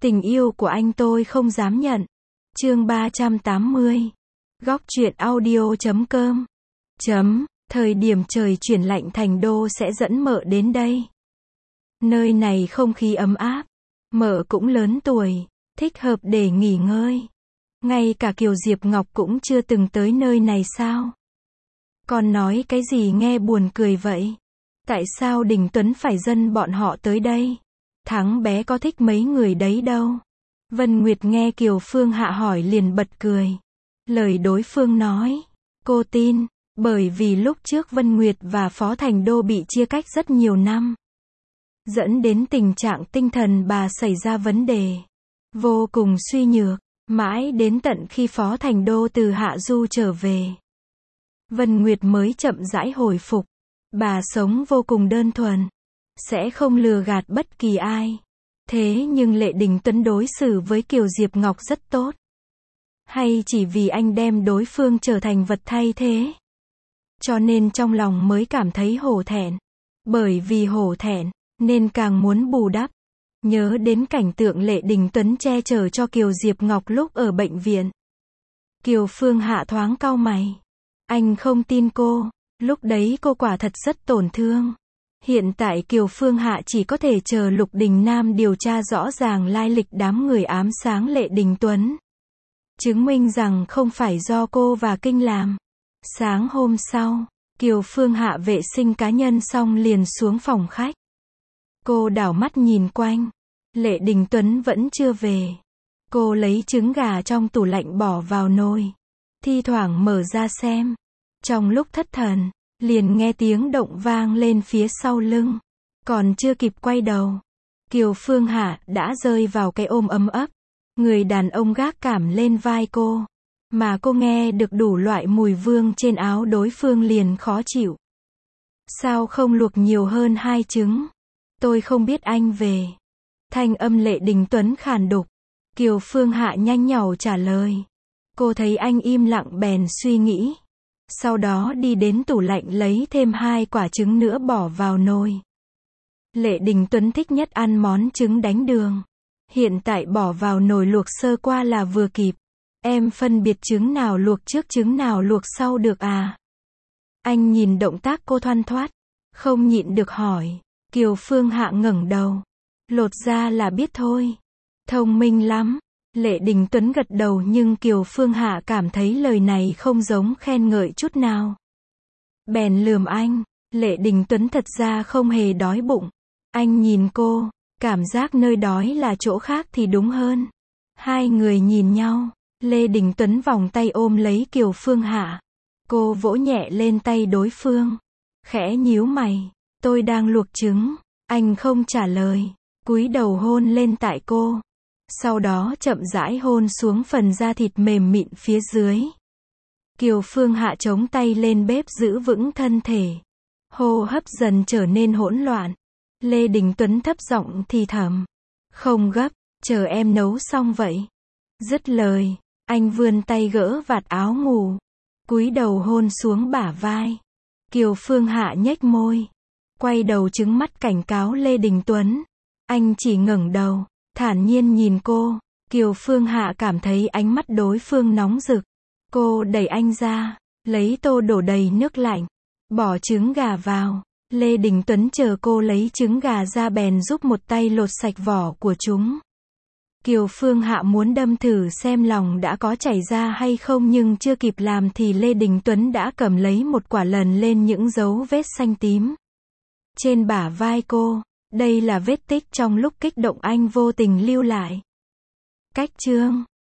Tình yêu của anh tôi không dám nhận. Chương 380. Góc truyện audio.com. Thời điểm trời chuyển lạnh Thành Đô sẽ dẫn mợ đến đây. Nơi này không khí ấm áp. Mợ cũng lớn tuổi, thích hợp để nghỉ ngơi. Ngay cả Kiều Diệp Ngọc cũng chưa từng tới nơi này sao? Còn nói cái gì nghe buồn cười vậy? Tại sao Đình Tuấn phải dẫn bọn họ tới đây? Thắng bé có thích mấy người đấy đâu. Vân Nguyệt nghe Kiều Phương Hạ hỏi liền bật cười. Lời đối phương nói, cô tin, bởi vì lúc trước Vân Nguyệt và Phó Thành Đô bị chia cách rất nhiều năm. Dẫn đến tình trạng tinh thần bà xảy ra vấn đề. Vô cùng suy nhược, mãi đến tận khi Phó Thành Đô từ Hạ Du trở về. Vân Nguyệt mới chậm rãi hồi phục. Bà sống vô cùng đơn thuần, sẽ không lừa gạt bất kỳ ai. Thế nhưng Lệ Đình Tuấn đối xử với Kiều Diệp Ngọc rất tốt. Hay chỉ vì anh đem đối phương trở thành vật thay thế? Cho nên trong lòng mới cảm thấy hổ thẹn. Bởi vì hổ thẹn, nên càng muốn bù đắp. Nhớ đến cảnh tượng Lệ Đình Tuấn che chở cho Kiều Diệp Ngọc lúc ở bệnh viện. Kiều Phương Hạ thoáng cau mày. Anh không tin cô. Lúc đấy cô quả thật rất tổn thương. Hiện tại Kiều Phương Hạ chỉ có thể chờ Lục Đình Nam điều tra rõ ràng lai lịch đám người ám sáng Lệ Đình Tuấn. Chứng minh rằng không phải do cô và Kinh làm. Sáng hôm sau, Kiều Phương Hạ vệ sinh cá nhân xong liền xuống phòng khách. Cô đảo mắt nhìn quanh. Lệ Đình Tuấn vẫn chưa về. Cô lấy trứng gà trong tủ lạnh bỏ vào nồi. Thi thoảng mở ra xem. Trong lúc thất thần, liền nghe tiếng động vang lên phía sau lưng. Còn chưa kịp quay đầu, Kiều Phương Hạ đã rơi vào cái ôm ấm ấp. Người đàn ông gác cảm lên vai cô. Mà cô nghe được đủ loại mùi vương trên áo đối phương liền khó chịu. Sao không luộc nhiều hơn 2 trứng? Tôi không biết anh về. Thanh âm Lệ Đình Tuấn khàn đục. Kiều Phương Hạ nhanh nhảu trả lời. Cô thấy anh im lặng bèn suy nghĩ. Sau đó đi đến tủ lạnh lấy thêm 2 quả trứng nữa bỏ vào nồi. Lệ Đình Tuấn thích nhất ăn món trứng đánh đường. Hiện tại bỏ vào nồi luộc sơ qua là vừa kịp. Em phân biệt trứng nào luộc trước trứng nào luộc sau được à? Anh nhìn động tác cô thoăn thoắt, không nhịn được hỏi. Kiều Phương Hạ ngẩng đầu. Lột ra là biết thôi. Thông minh lắm. Lệ Đình Tuấn gật đầu nhưng Kiều Phương Hạ cảm thấy lời này không giống khen ngợi chút nào. Bèn lườm anh. Lệ Đình Tuấn thật ra không hề đói bụng. Anh nhìn cô, cảm giác nơi đói là chỗ khác thì đúng hơn. Hai người nhìn nhau. Lê Đình Tuấn vòng tay ôm lấy Kiều Phương Hạ. Cô vỗ nhẹ lên tay đối phương. Khẽ nhíu mày. Tôi đang luộc trứng. Anh không trả lời. Cúi đầu hôn lên tại cô. Sau đó chậm rãi hôn xuống phần da thịt mềm mịn phía dưới. Kiều Phương Hạ chống tay lên bếp giữ vững thân thể. Hô hấp dần trở nên hỗn loạn. Lê Đình Tuấn thấp giọng thì thầm. Không gấp, chờ em nấu xong vậy. Dứt lời, anh vươn tay gỡ vạt áo ngủ. Cúi đầu hôn xuống bả vai. Kiều Phương Hạ nhếch môi. Quay đầu trừng mắt cảnh cáo Lê Đình Tuấn. Anh chỉ ngẩng đầu. Thản nhiên nhìn cô. Kiều Phương Hạ cảm thấy ánh mắt đối phương nóng rực. Cô đẩy anh ra. Lấy tô đổ đầy nước lạnh. Bỏ trứng gà vào. Lê Đình Tuấn chờ cô lấy trứng gà ra bèn giúp một tay lột sạch vỏ của chúng. Kiều Phương Hạ muốn đâm thử xem lòng đã có chảy ra hay không nhưng chưa kịp làm thì Lê Đình Tuấn đã cầm lấy một quả lần lên những dấu vết xanh tím. Trên bả vai cô. Đây là vết tích trong lúc kích động anh vô tình lưu lại. Cách chương